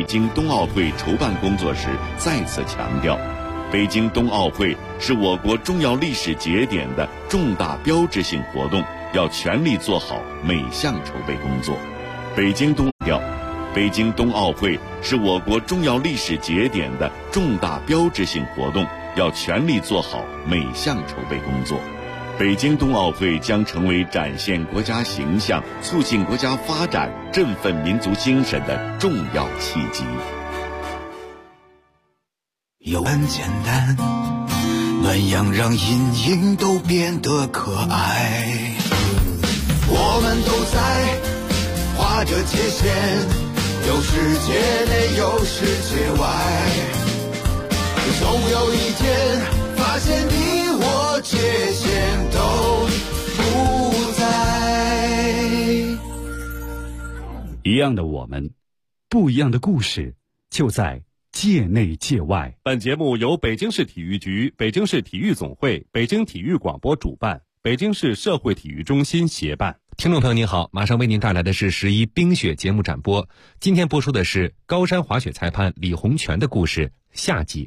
北京冬奥会筹办工作时再次强调，北京冬奥会是我国重要历史节点的重大标志性活动，要全力做好每项筹备工作。北京冬奥会是我国重要历史节点的重大标志性活动，要全力做好每项筹备工作。北京冬奥会将成为展现国家形象、促进国家发展、振奋民族精神的重要契机。 有很简单，暖阳让阴影都变得可爱。我们都在画着界限，有世界内有世界外，总有一天发现你我界限都不在。 一样的我们，不一样的故事，就在界内界外。 本节目由北京市体育局、北京市体育总会、北京体育广播主办，北京市社会体育中心协办。 听众朋友您好，马上为您带来的是11冰雪节目展播。今天播出的是高山滑雪裁判李洪权的故事下集。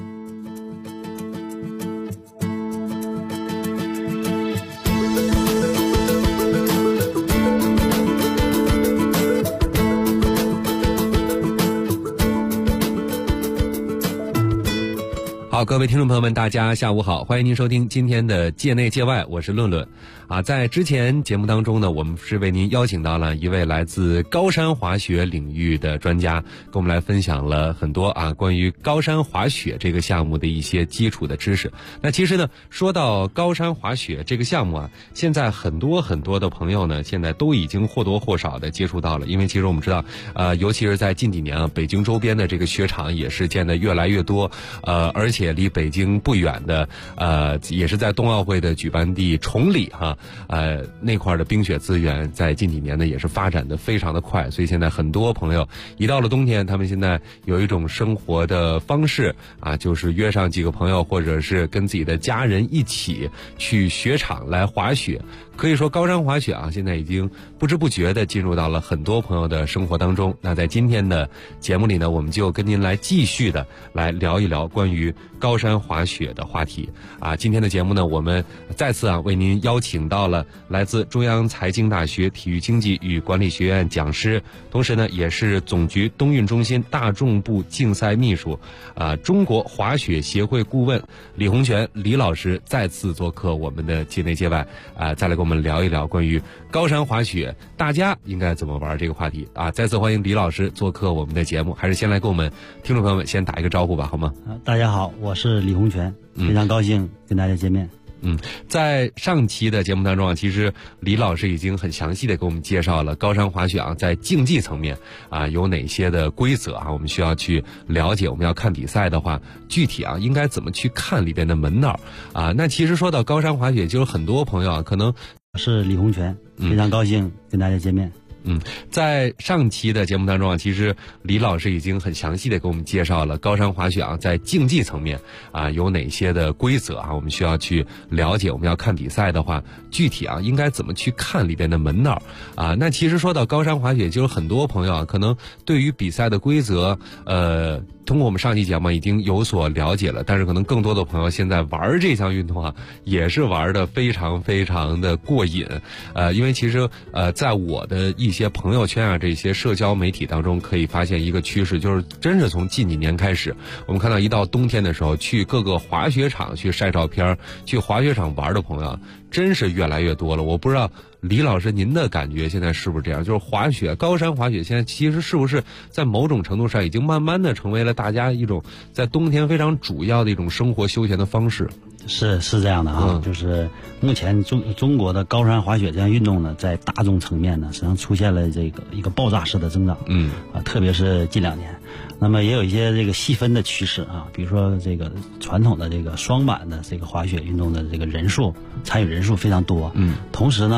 好，各位听众朋友们，大家下午好，欢迎您收听今天的界内界外，我是论论。在之前节目当中呢，我们是为您邀请到了一位来自高山滑雪领域的专家，跟我们来分享了很多关于高山滑雪这个项目的一些基础的知识。那其实呢，说到高山滑雪这个项目现在很多的朋友呢，现在都已经或多或少的接触到了，因为其实我们知道，尤其是在近几年北京周边的这个雪场也是建得越来越多，而且离北京不远的也是在冬奥会的举办地崇礼那块的冰雪资源在近几年呢也是发展的非常的快，所以现在很多朋友一到了冬天，他们现在有一种生活的方式就是约上几个朋友或者是跟自己的家人一起去雪场来滑雪。可以说高山滑雪现在已经不知不觉的进入到了很多朋友的生活当中。那在今天的节目里呢，我们就跟您来继续的来聊一聊关于高山滑雪的话题今天的节目呢，我们再次为您邀请到了来自中央财经大学体育经济与管理学院讲师，同时呢也是总局冬运中心大众部竞赛秘书中国滑雪协会顾问李洪权李老师再次做客我们的界内界外再来跟我们聊一聊关于高山滑雪大家应该怎么玩这个话题再次欢迎李老师做客我们的节目。还是先来跟我们听众朋友们先打一个招呼吧，好吗？ 大家好，我是李洪权，非常高兴跟大家见面。 在上期的节目当中其实李老师已经很详细的给我们介绍了高山滑雪在竞技层面有哪些的规则我们需要去了解。我们要看比赛的话，具体应该怎么去看里边的门道那其实说到高山滑雪，就是很多朋友可能是李洪权，非常高兴跟大家见面。 在上期的节目当中其实李老师已经很详细的给我们介绍了高山滑雪在竞技层面有哪些的规则我们需要去了解。我们要看比赛的话，具体应该怎么去看里边的门道那其实说到高山滑雪，就是很多朋友可能对于比赛的规则通过我们上期节目已经有所了解了，但是可能更多的朋友现在玩这项运动也是玩的非常非常的过瘾因为其实在我的一些朋友圈这些社交媒体当中可以发现一个趋势，就是真是从近几年开始，我们看到一到冬天的时候，去各个滑雪场去晒照片，去滑雪场玩的朋友真是越来越多了。我不知道李老师您的感觉现在是不是这样，就是滑雪高山滑雪现在其实是不是在某种程度上已经慢慢的成为了大家一种在冬天非常主要的一种生活休闲的方式？ 是这样的就是目前中国的高山滑雪这项运动呢，在大众层面呢实际上出现了这个一个爆炸式的增长特别是近2年。那么也有一些这个细分的趋势比如说这个传统的这个双板的这个滑雪运动的这个参与人数非常多同时呢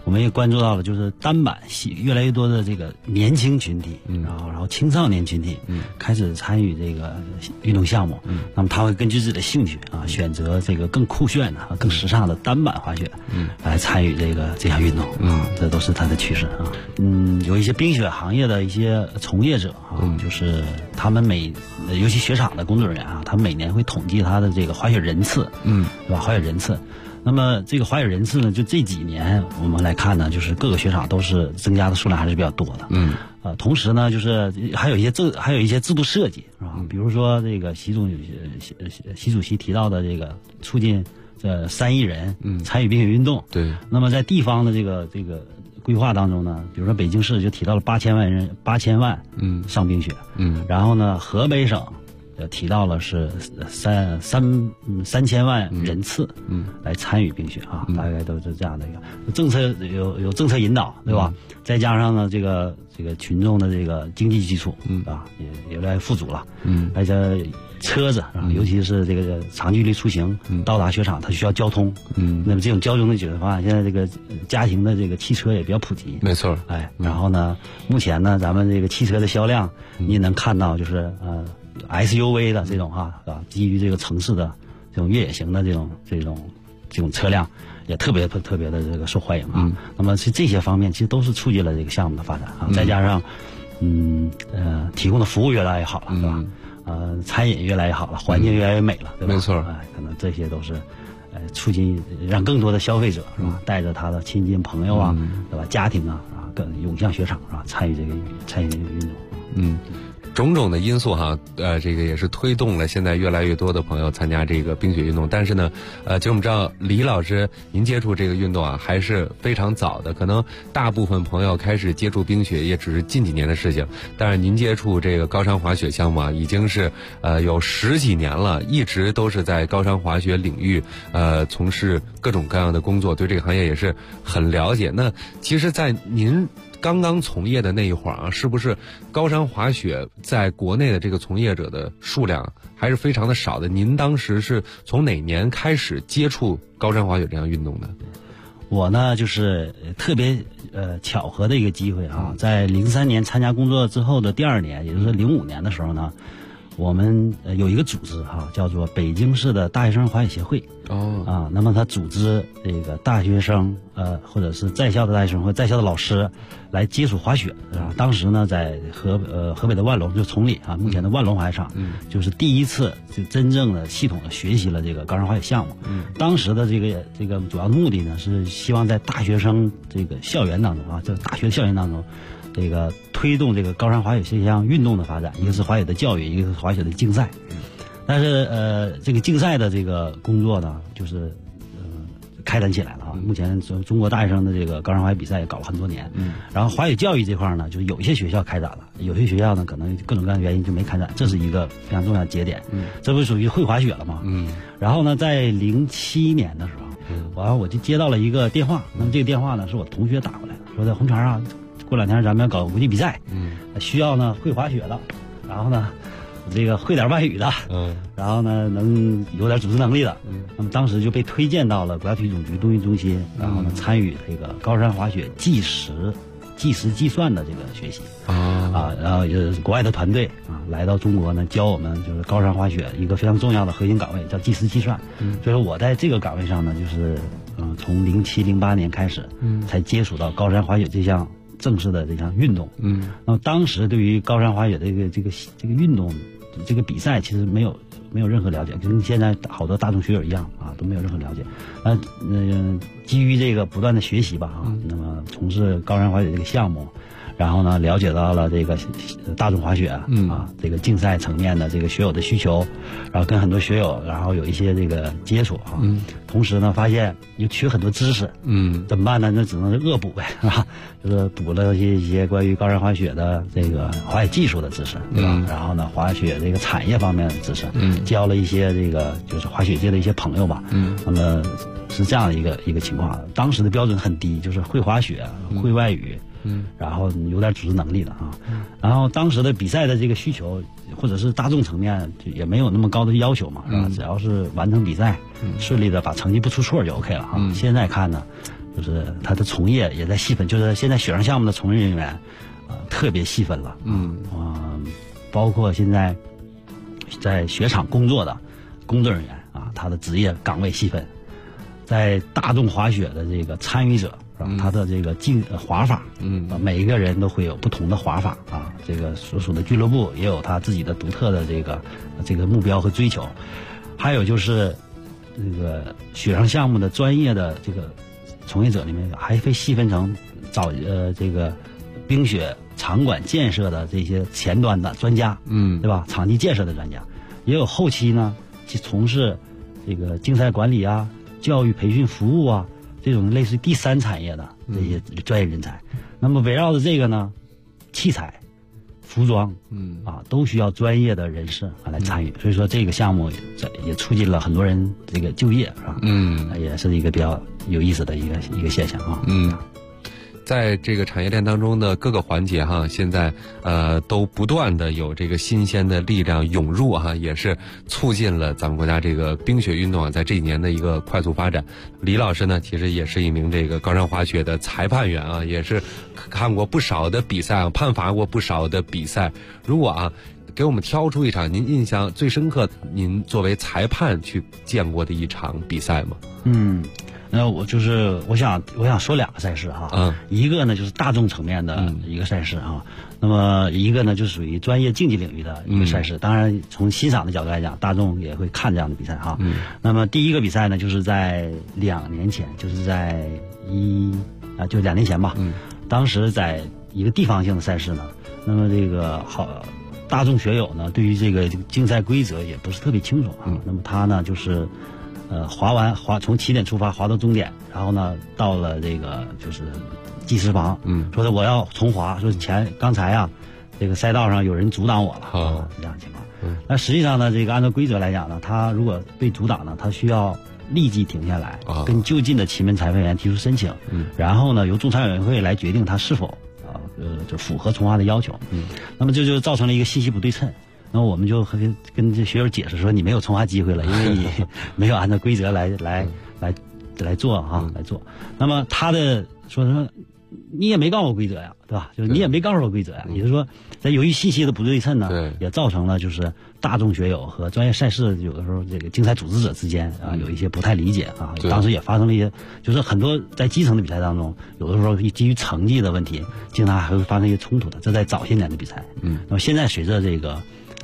我们也关注到了，就是单板越来越多的这个年轻群体，然后青少年群体，开始参与这个运动项目。那么他会根据自己的兴趣啊，选择这个更酷炫的、更时尚的单板滑雪，来参与这项运动。这都是它的趋势啊。有一些冰雪行业的一些从业者啊，就是他们尤其雪场的工作人员啊，他们每年会统计他的这个滑雪人次，对吧？滑雪人次。那么这个滑雪人次呢，就这几年我们来看呢，就是各个雪场都是增加的数量还是比较多的。同时呢，就是还有一些制度设计，是吧？比如说这个习主席提到的这个促进3亿人参与冰雪运动。对。那么在地方的这个规划当中呢，比如说北京市就提到了8000万上冰雪。然后呢，河北省提到了是3000万人次来参与冰雪啊，大概都是这样的一个政策，有政策引导，对吧？再加上呢这个群众的这个经济基础啊也越来越富足了，而且车子啊，尤其是这个长距离出行到达雪场，它需要交通，那么这种交通的解决方案，现在这个家庭的这个汽车也比较普及， 没错。 然后呢，目前呢咱们这个汽车的销量，你也能看到就是SUV 的这种基于这个城市的这种越野型的这种车辆也特别的这个受欢迎啊。那么这些方面其实都是促进了这个项目的发展啊。再加上提供的服务越来越好了，对吧？餐饮越来越好了，环境越来越美了，对吧？ 没错。 可能这些都是促进让更多的消费者是吧，带着他的亲戚朋友啊，对吧？家庭啊更涌向雪场啊，参与这个运动。 种种的因素哈，这个也是推动了现在越来越多的朋友参加这个冰雪运动。但是呢，其实我们知道李老师您接触这个运动啊还是非常早的，可能大部分朋友开始接触冰雪也只是近几年的事情。但是您接触这个高山滑雪项目啊，已经是有10几年了，一直都是在高山滑雪领域从事各种各样的工作，对这个行业也是很了解。那其实，在您刚刚从业的那一会儿啊，是不是高山滑雪在国内的这个从业者的数量还是非常的少的？您当时是从哪年开始接触高山滑雪这项运动的？ 我呢就是特别巧合的一个机会啊，在03年参加工作之后的第2年，也就是05年的时候呢，我们有一个组织叫做北京市的大学生滑雪协会。那么他组织这个大学生或者是在校的大学生或在校的老师来接触滑雪啊。当时呢，在河北的万隆，就崇礼啊，目前的万隆滑雪场，就是第一次就真正的系统的学习了这个高山滑雪项目。当时的这个主要的目的呢，是希望在大学生这个校园当中啊，在大学校园当中，这个推动这个高山滑雪这项运动的发展，一个是滑雪的教育，一个是滑雪的竞赛。但是这个竞赛的这个工作呢，就是开展起来了啊。目前中国大学生的这个高山滑雪比赛也搞了很多年。然后滑雪教育这块呢，就是有一些学校开展了，有些学校呢可能各种各样的原因就没开展，这是一个非常重要的节点。这不属于会滑雪了吗？然后呢，在07年的时候，我就接到了一个电话。那么这个电话呢，是我同学打过来的，说在红船啊，过2天咱们要搞国际比赛，需要呢会滑雪的，然后呢这个会点外语的，然后呢能有点组织能力的，那么当时就被推荐到了国家体育总局冬运中心，然后呢参与这个高山滑雪计时计算的这个学习然后就是国外的团队来到中国呢，教我们就是高山滑雪一个非常重要的核心岗位叫计时计算。所以说我在这个岗位上呢，就是从07、08年开始，才接触到高山滑雪这项正式的这项运动。那么当时对于高山滑雪这个运动这个比赛其实没有任何了解，跟现在好多大众学友一样都没有任何了解。基于这个不断的学习吧那么从事高山滑雪这个项目，然后呢了解到了这个大众滑雪这个竞赛层面的这个学友的需求，然后跟很多学友然后有一些这个接触同时呢发现又缺很多知识，怎么办呢？那只能是恶补呗，是吧？就是补了一些关于高山滑雪的这个滑雪技术的知识，对吧？然后呢滑雪这个产业方面的知识，教了一些这个就是滑雪界的一些朋友吧，那么是这样的一个情况。当时的标准很低，就是会滑雪，会外语，然后有点组织能力的然后当时的比赛的这个需求或者是大众层面也没有那么高的要求嘛，是吧？只要是完成比赛，顺利的把成绩不出错就 OK 了现在看呢， 就是它的从业也在细分，就是现在雪上项目的从业人员特别细分了。包括现在在雪场工作的工作人员啊，他的职业岗位细分，在大众滑雪的这个参与者。他的这个滑法，每一个人都会有不同的滑法啊。这个所属的俱乐部也有他自己的独特的这个目标和追求。还有就是这个雪上项目的专业的这个从业者里面，还会细分成这个冰雪场馆建设的这些前端的专家，对吧？场地建设的专家，也有后期呢去从事这个竞赛管理啊、教育培训服务啊。这种类似第三产业的这些专业人才，那么围绕着这个呢，器材、服装，都需要专业的人士来参与。所以说这个项目也促进了很多人这个就业，是吧？也是一个比较有意思的一个现象啊。 在这个产业链当中的各个环节哈，现在都不断的有这个新鲜的力量涌入哈，也是促进了咱们国家这个冰雪运动啊，在这几年的一个快速发展。李老师呢，其实也是一名这个高山滑雪的裁判员啊，也是看过不少的比赛啊，判罚过不少的比赛。如果给我们挑出一场您印象最深刻，您作为裁判去见过的一场比赛吗？ 那我想说两个赛事哈，一个呢就是大众层面的一个赛事啊，那么一个呢就属于专业竞技领域的一个赛事。当然从欣赏的角度来讲，大众也会看这样的比赛哈。那么第一个比赛呢，就是在2年前，就是在就2年前吧。当时在一个地方性的赛事呢，那么这个大众学友呢，对于这个竞赛规则也不是特别清楚啊。那么他呢就是从起点出发滑到终点，然后呢到了这个就是计时房，说是我要重滑，说刚才这个赛道上有人阻挡我了，这样的情况。那实际上呢，这个按照规则来讲呢，他如果被阻挡呢，他需要立即停下来，跟就近的旗门裁判员提出申请，然后呢由仲裁委员会来决定他是否就符合重滑的要求。那么这就造成了一个信息不对称。那么我们就跟这学友解释说，你没有重滑机会了，因为你没有按照规则来做来做。那么他的说你也没告诉我规则呀，对吧？就是你也没告诉我规则呀，也就是说，在由于信息的不对称呢，也造成了就是大众学友和专业赛事有的时候这个竞赛组织者之间有一些不太理解啊。当时也发生了一些，就是很多在基层的比赛当中，有的时候基于成绩的问题，经常还会发生一些冲突的。这在早些年的比赛，那么现在随着这个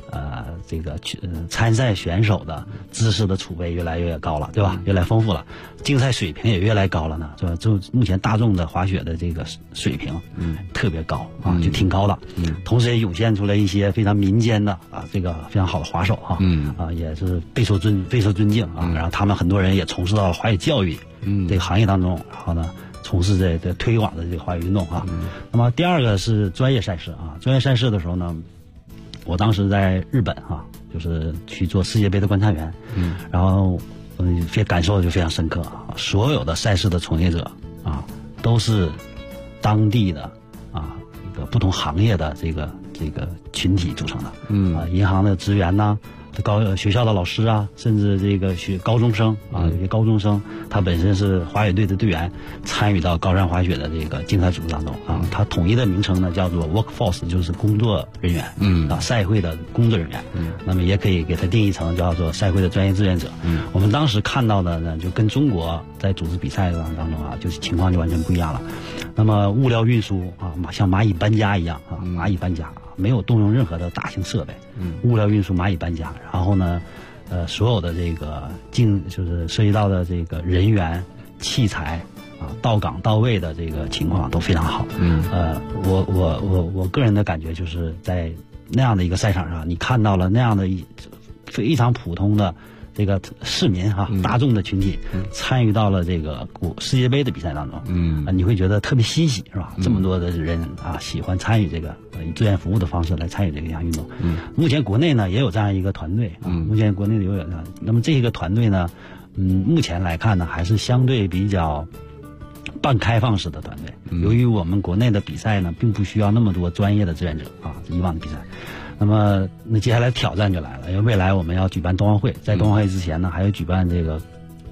参赛选手的知识的储备越来越高了，对吧？越来丰富了，竞赛水平也越来高了呢，是吧？就目前大众的滑雪的这个水平，特别高啊，就挺高的。同时也涌现出来一些非常民间的这个非常好的滑手也是备受尊敬啊。然后他们很多人也从事到了滑雪教育这个行业当中，然后呢从事这个推广的这个滑雪运动那么第二个是专业赛事专业赛事的时候呢，我当时在日本就是去做世界杯的观察员，然后感受就非常深刻所有的赛事的从业者都是当地的一个不同行业的这个群体组成的，银行的职员呐，学校的老师甚至这个高中生有些高中生他本身是滑雪队的队员，参与到高山滑雪的这个竞赛组织当中它统一的名称呢叫做 workforce， 就是工作人员赛会的工作人员那么也可以给它定义成叫做赛会的专业志愿者我们当时看到的呢，就跟中国在组织比赛当中就是情况就完全不一样了。那么物料运输像蚂蚁搬家一样蚂蚁搬家没有动用任何的大型设备，物料运输蚂蚁搬家，然后呢，所有的这个就是涉及到的这个人员、器材到岗到位的这个情况都非常好。我个人的感觉就是在那样的一个赛场上，你看到了那样的非常普通的这个市民大众的群体参与到了这个世界杯的比赛当中，你会觉得特别欣喜，是吧？这么多的人喜欢参与这个以志愿服务的方式来参与这个项运动。目前国内呢也有这样一个团队目前国内有那么这个团队呢，目前来看呢还是相对比较半开放式的团队。由于我们国内的比赛呢并不需要那么多专业的志愿者以往的比赛。那接下来挑战就来了，因为未来我们要举办冬奥会，在冬奥会之前呢还要举办这个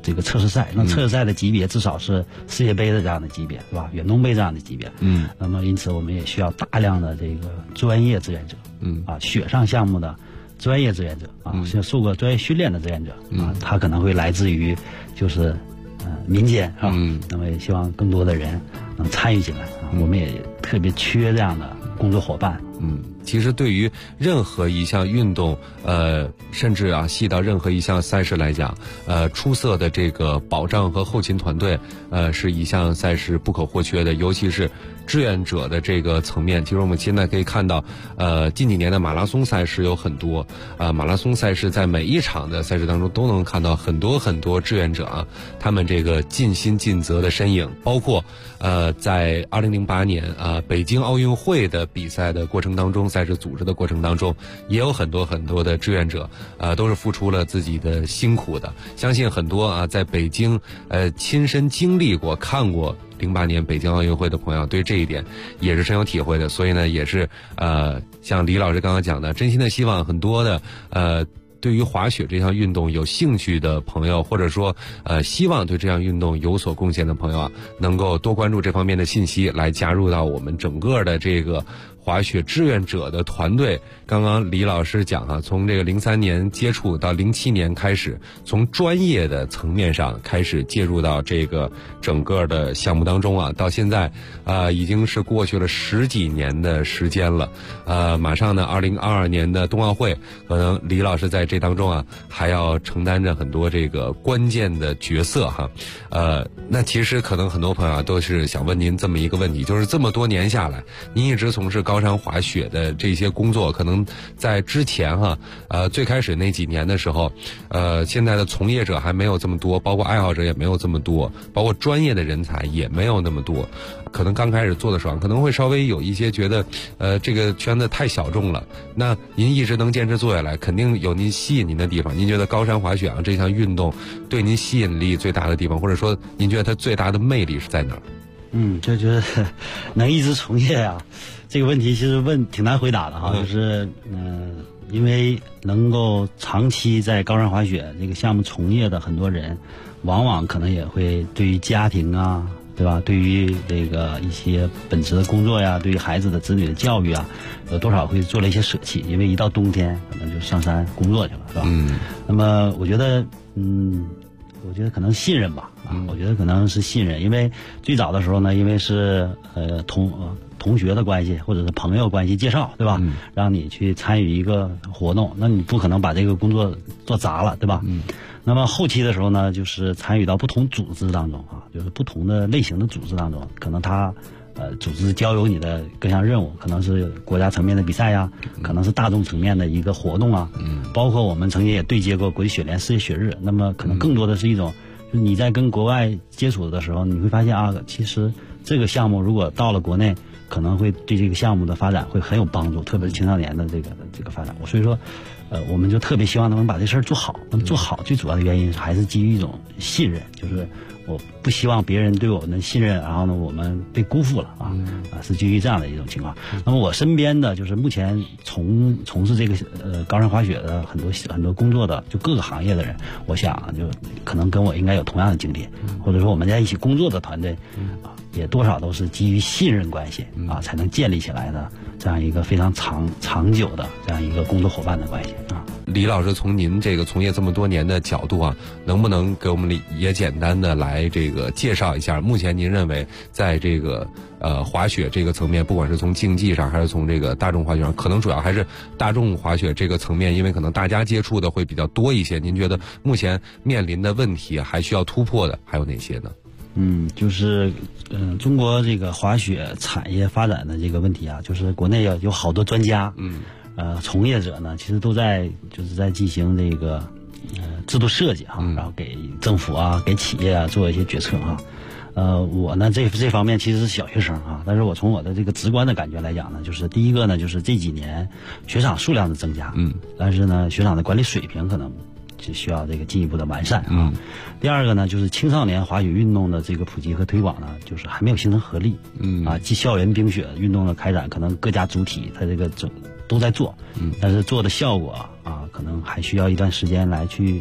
这个测试赛，那测试赛的级别至少是世界杯的这样的级别，是吧？远东杯这样的级别。那么因此我们也需要大量的这个专业志愿者，雪上项目的专业志愿者是受过专业训练的志愿者他可能会来自于就是民间是吧？那么也希望更多的人能参与进来我们也特别缺这样的工作伙伴。 其实对于任何一项运动，甚至细到任何一项赛事来讲，出色的这个保障和后勤团队，是一项赛事不可或缺的，尤其是志愿者的这个层面。其实我们现在可以看到，近几年的马拉松赛事有很多，马拉松赛事在每一场的赛事当中都能看到很多很多志愿者他们这个尽心尽责的身影，包括在2008年北京奥运会的比赛的过程当中，赛事组织的过程当中，也有很多很多的志愿者，都是付出了自己的辛苦的。相信很多在北京亲身经历过、看过08年北京奥运会的朋友，对这一点也是深有体会的。所以呢，也是像李老师刚刚讲的，真心的希望很多的对于滑雪这项运动有兴趣的朋友，或者说希望对这项运动有所贡献的朋友能够多关注这方面的信息，来加入到我们整个的这个滑雪志愿者的团队。刚刚李老师讲从这个03年接触到07年开始，从专业的层面上开始介入到这个整个的项目当中到现在已经是过去了10几年的时间了。马上呢2022年的冬奥会，可能李老师在这当中还要承担着很多这个关键的角色那其实可能很多朋友都是想问您这么一个问题，就是这么多年下来，您一直从事高山滑雪的这些工作，可能在之前最开始那几年的时候，现在的从业者还没有这么多，包括爱好者也没有这么多，包括专业的人才也没有那么多。可能刚开始做的时候，可能会稍微有一些觉得这个圈子太小众了。那您一直能坚持做下来，肯定有您吸引您的地方。您觉得高山滑雪这项运动对您吸引力最大的地方，或者说您觉得它最大的魅力是在哪儿？ 这就是能一直从业这个问题其实挺难回答的就是因为能够长期在高山滑雪这个项目从业的很多人，往往可能也会对于家庭对吧？对于这个一些本职的工作对于孩子的子女的教育有多少会做了一些舍弃，因为一到冬天可能就上山工作去了，是吧？那么我觉得可能信任吧，我觉得可能是信任，因为最早的时候呢，因为是同学的关系或者是朋友关系介绍，对吧？让你去参与一个活动，那你不可能把这个工作做砸了，对吧？那么后期的时候呢，就是参与到不同组织当中就是不同的类型的组织当中，可能他组织交由你的各项任务，可能是国家层面的比赛可能是大众层面的一个活动包括我们曾经也对接过国际雪联世界雪日，那么可能更多的是一种，就是你在跟国外接触的时候，你会发现其实这个项目如果到了国内，可能会对这个项目的发展会很有帮助，特别是青少年的这个发展。所以说我们就特别希望能把这事儿做好。那么做好最主要的原因还是基于一种信任，就是我不希望别人对我们的信任，然后呢我们被辜负了是基于这样的一种情况。那么我身边的就是目前从事这个高山滑雪的很多工作的就各个行业的人，我想就可能跟我应该有同样的经历，或者说我们在一起工作的团队也多少都是基于信任关系才能建立起来的这样一个非常长久的这样一个工作伙伴的关系李老师，从您这个从业这么多年的角度能不能给我们也简单的来这个介绍一下，目前您认为在这个滑雪这个层面，不管是从竞技上还是从这个大众滑雪上，可能主要还是大众滑雪这个层面，因为可能大家接触的会比较多一些。您觉得目前面临的问题还需要突破的还有哪些呢？ 就是中国这个滑雪产业发展的这个问题就是国内有好多专家从业者呢，其实都在进行这个制度设计然后给政府给企业做一些决策我呢这方面其实是小学生但是我从我的这个直观的感觉来讲呢，就是第一个呢，就是这几年雪场数量的增加但是呢雪场的管理水平可能就需要这个进一步的完善第二个呢，就是青少年滑雪运动的这个普及和推广呢，就是还没有形成合力即校园冰雪运动的开展，可能各家主体它这个都在做但是做的效果可能还需要一段时间来去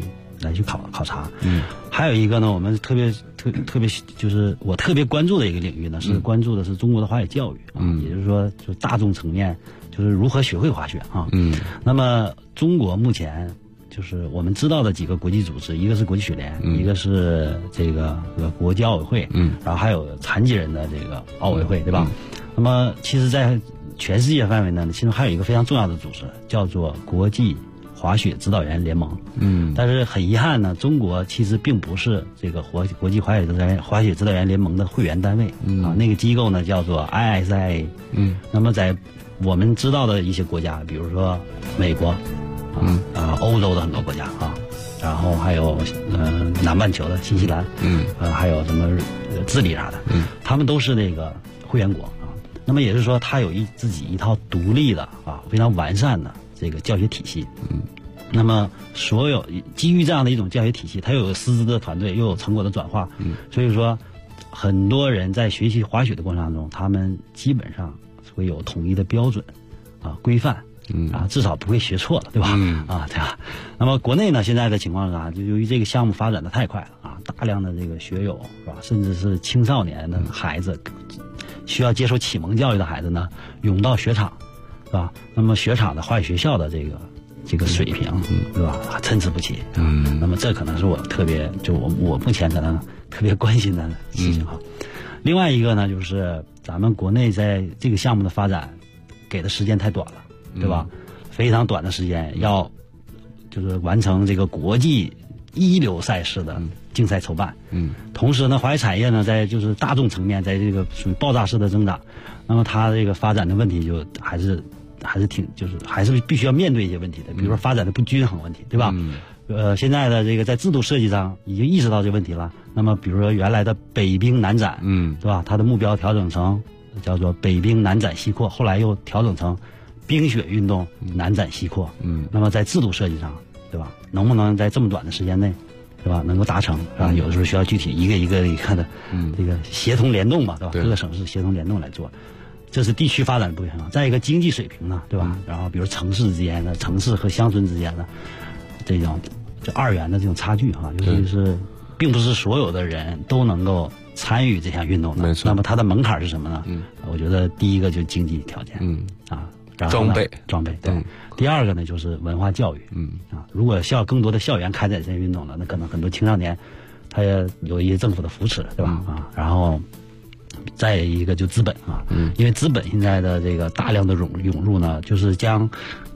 去考察。还有一个呢，我们特别就是我特别关注的一个领域呢，是关注的是中国的滑雪教育也就是说，就大众层面，就是如何学会滑雪啊。那么中国目前就是我们知道的几个国际组织，一个是国际雪联，一个是这个国际奥委会，然后还有残疾人的这个奥委会，对吧？那么其实，在全世界范围呢，其中还有一个非常重要的组织，叫做国际滑雪指导员联盟。但是很遗憾呢，中国其实并不是这个国际滑雪指导员联盟的会员单位那个机构呢叫做 ISIA。那么在我们知道的一些国家，比如说美国。欧洲的很多国家然后还有南半球的新西兰，还有什么智利啥的，他们都是那个会员国那么也就是说，他有自己一套独立的非常完善的这个教学体系。那么所有基于这样的一种教学体系，它又有师资的团队，又有成果的转化，所以说很多人在学习滑雪的过程当中，他们基本上会有统一的标准规范。至少不会学错了，对吧？对吧？那么国内呢，现在的情况是啥？就由于这个项目发展的太快了大量的这个学友是吧，甚至是青少年的孩子，需要接受启蒙教育的孩子呢，涌到雪场，是吧？那么雪场的滑雪学校的这个水平，是吧？参差不齐。那么这可能是我特别我目前可能特别关心的事情另外一个呢，就是咱们国内在这个项目的发展给的时间太短了。对吧？非常短的时间就是完成这个国际一流赛事的竞赛筹办。同时呢，滑雪产业呢，在就是大众层面，在这个属于爆炸式的增长。那么它这个发展的问题就还是必须要面对一些问题的，比如说发展的不均衡问题，对吧？现在的这个在制度设计上已经意识到这个问题了。那么比如说原来的北冰南展，对吧？它的目标调整成叫做北冰南展西扩，后来又调整成冰雪运动南展西扩。那么在制度设计上，对吧？能不能在这么短的时间内，对吧？能够达成有的时候需要具体一个一个的这个协同联动嘛，对吧？各个省市协同联动来做，这是地区发展的不平衡。再一个经济水平呢，对吧？然后比如城市之间的、城市和乡村之间的这种二元的这种差距尤其是并不是所有的人都能够参与这项运动的。那么它的门槛是什么呢？我觉得第一个就是经济条件，装备对。第二个呢就是文化教育，如果更多的校园开展这些运动了，那可能很多青少年他也有一些政府的扶持，对吧？然后再一个就资本因为资本现在的这个大量的涌入呢，就是将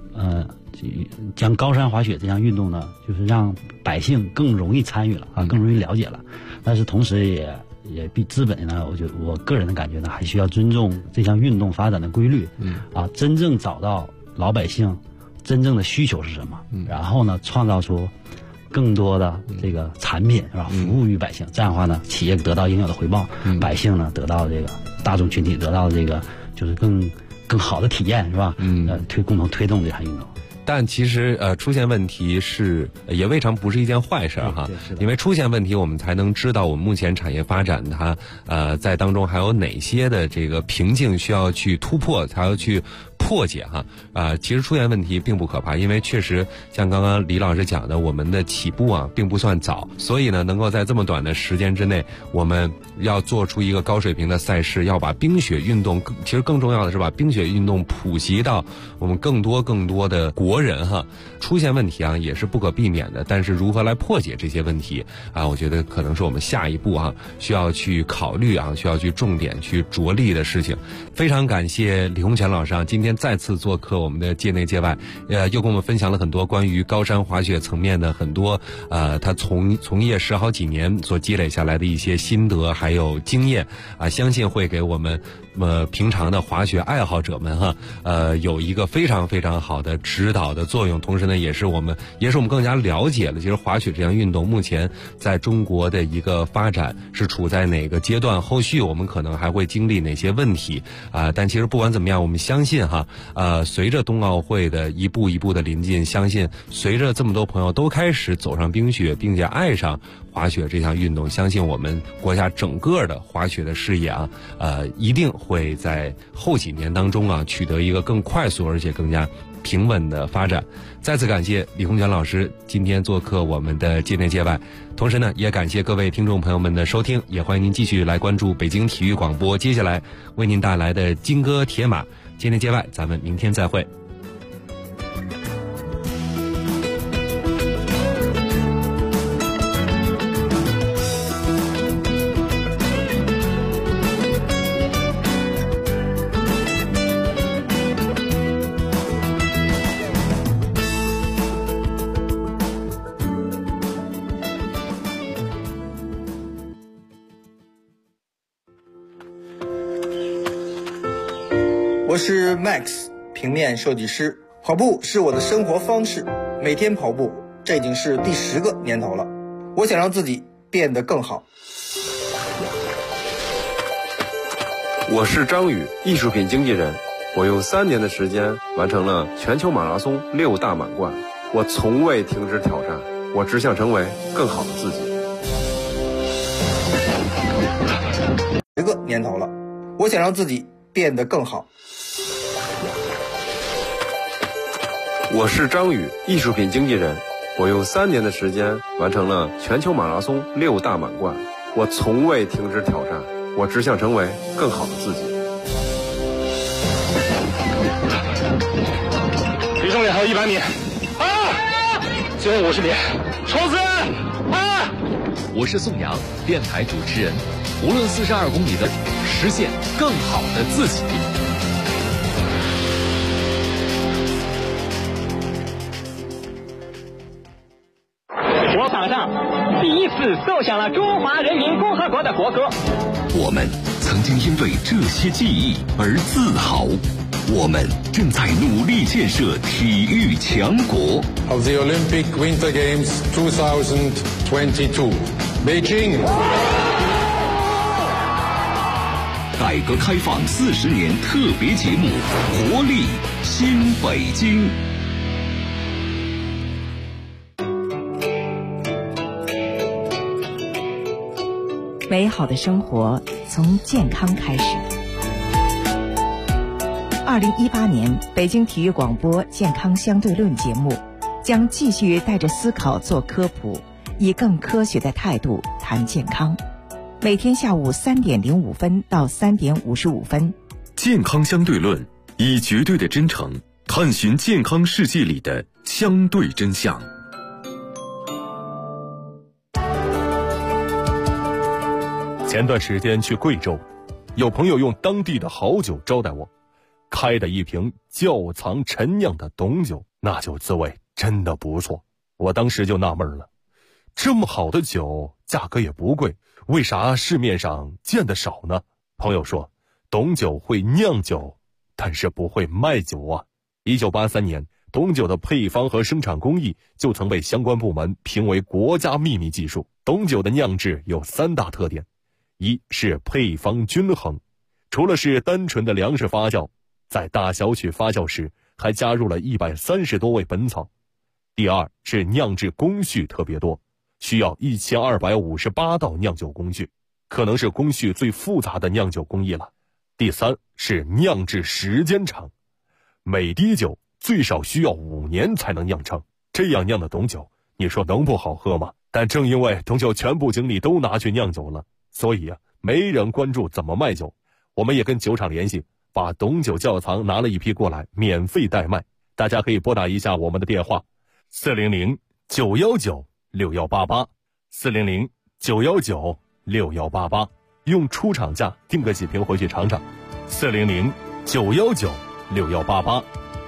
高山滑雪这项运动呢，就是让百姓更容易参与了更容易了解了，但是同时也比资本呢，我个人的感觉呢，还需要尊重这项运动发展的规律，真正找到老百姓真正的需求是什么，然后呢，创造出更多的这个产品是吧，服务于百姓，这样的话呢，企业得到应有的回报，百姓呢得到这个大众群体得到这个就是更好的体验是吧？共同推动这项运动。 但其实出现问题也未尝不是一件坏事因为出现问题我们才能知道我们目前产业发展它在当中还有哪些的这个瓶颈需要去突破，才要去破解其实出现问题并不可怕，因为确实像刚刚李老师讲的，我们的起步并不算早，所以呢，能够在这么短的时间之内，我们要做出一个高水平的赛事，要把冰雪运动，其实更重要的是把冰雪运动普及到我们更多的国人出现问题也是不可避免的，但是如何来破解这些问题我觉得可能是我们下一步需要去考虑需要去重点去着力的事情。非常感谢李洪全老师今天再次做客我们的界内界外，又跟我们分享了很多关于高山滑雪层面的很多他从业10好几年所积累下来的一些心得还有经验相信会给我们平常的滑雪爱好者们有一个非常非常好的指导的作用，同时呢也是我们更加了解了其实滑雪这项运动目前在中国的一个发展是处在哪个阶段，后续我们可能还会经历哪些问题但其实不管怎么样，我们相信随着冬奥会的一步一步的临近，相信随着这么多朋友都开始走上冰雪，并且爱上滑雪这项运动，相信我们国家整个的滑雪的事业一定会在后几年当中取得一个更快速而且更加平稳的发展。再次感谢李洪泉老师今天做客我们的界内界外，同时呢，也感谢各位听众朋友们的收听，也欢迎您继续来关注北京体育广播接下来为您带来的金戈铁马。界内界外，咱们明天再会。 我是 Max， 平面设计师。跑步是我的生活方式，每天跑步，这已经是第10个年头了。我想让自己变得更好。 我是张宇，艺术品经纪人。我用3年的时间完成了全球马拉松6大满贯。我从未停止挑战，我只想成为更好的自己。 10个年头了，我想让自己变得更好。 我是张宇，艺术品经纪人。我用3年的时间完成了全球马拉松6大满贯。我从未停止挑战，我只想成为更好的自己。 李重脸还有100米最后50米，冲刺我是宋阳，电台主持人。无论42公里的实现更好的自己。 我榜上第一次奏响了中华人民共和国的国歌。 我们曾经因为这些记忆而自豪，我们正在努力建设体育强国。 Of the Olympic Winter Games 2022, Beijing。 改革开放40年特别节目，活力新北京。 美好的生活从健康开始。2018年北京体育广播健康相对论节目将继续带着思考做科普，以更科学的态度谈健康。每天下午3点05分到3点55分， 健康相对论以绝对的真诚探寻健康世界里的相对真相。 前段时间去贵州，有朋友用当地的好酒招待我，开的一瓶窖藏陈酿的董酒，那酒滋味真的不错。我当时就纳闷了，这么好的酒价格也不贵，为啥市面上见得少呢？朋友说，董酒会酿酒，但是不会卖酒啊。1983年，董酒的配方和生产工艺就曾被相关部门评为国家秘密技术。董酒的酿制有3大特点，一是配方均衡，除了是单纯的粮食发酵，在大小曲发酵时还加入了130多味本草。第二是酿制工序特别多，需要1258道酿酒工序，可能是工序最复杂的酿酒工艺了。第三是酿制时间长，每滴酒最少需要5年才能酿成，这样酿的董酒，你说能不好喝吗？但正因为董酒全部精力都拿去酿酒了，所以没人关注怎么卖酒。我们也跟酒厂联系，把董酒窖藏拿了一批过来，免费代卖。大家可以拨打一下我们的电话400-919-6188 400-919-6188，用出厂价订个几瓶回去尝尝。400-919-6188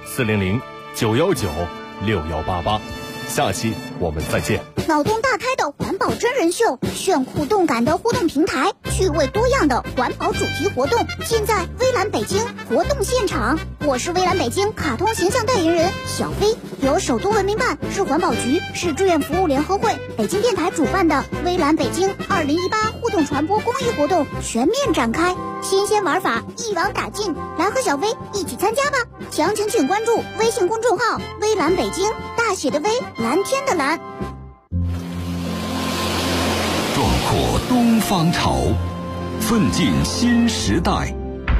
400-919-6188。下期我们再见。 脑洞大开的环保真人秀，炫酷动感的互动平台，趣味多样的环保主题活动，尽在微蓝北京活动现场。我是微蓝北京卡通形象代言人小飞，由首都文明办、市环保局、市志愿服务联合会、北京电台主办的微蓝北京2018互动传播公益活动全面展开，新鲜玩法一网打尽，来和小飞一起参加吧！详情请关注微信公众号微蓝北京，大写的微，蓝天的蓝。 壮阔东方潮，奋进新时代。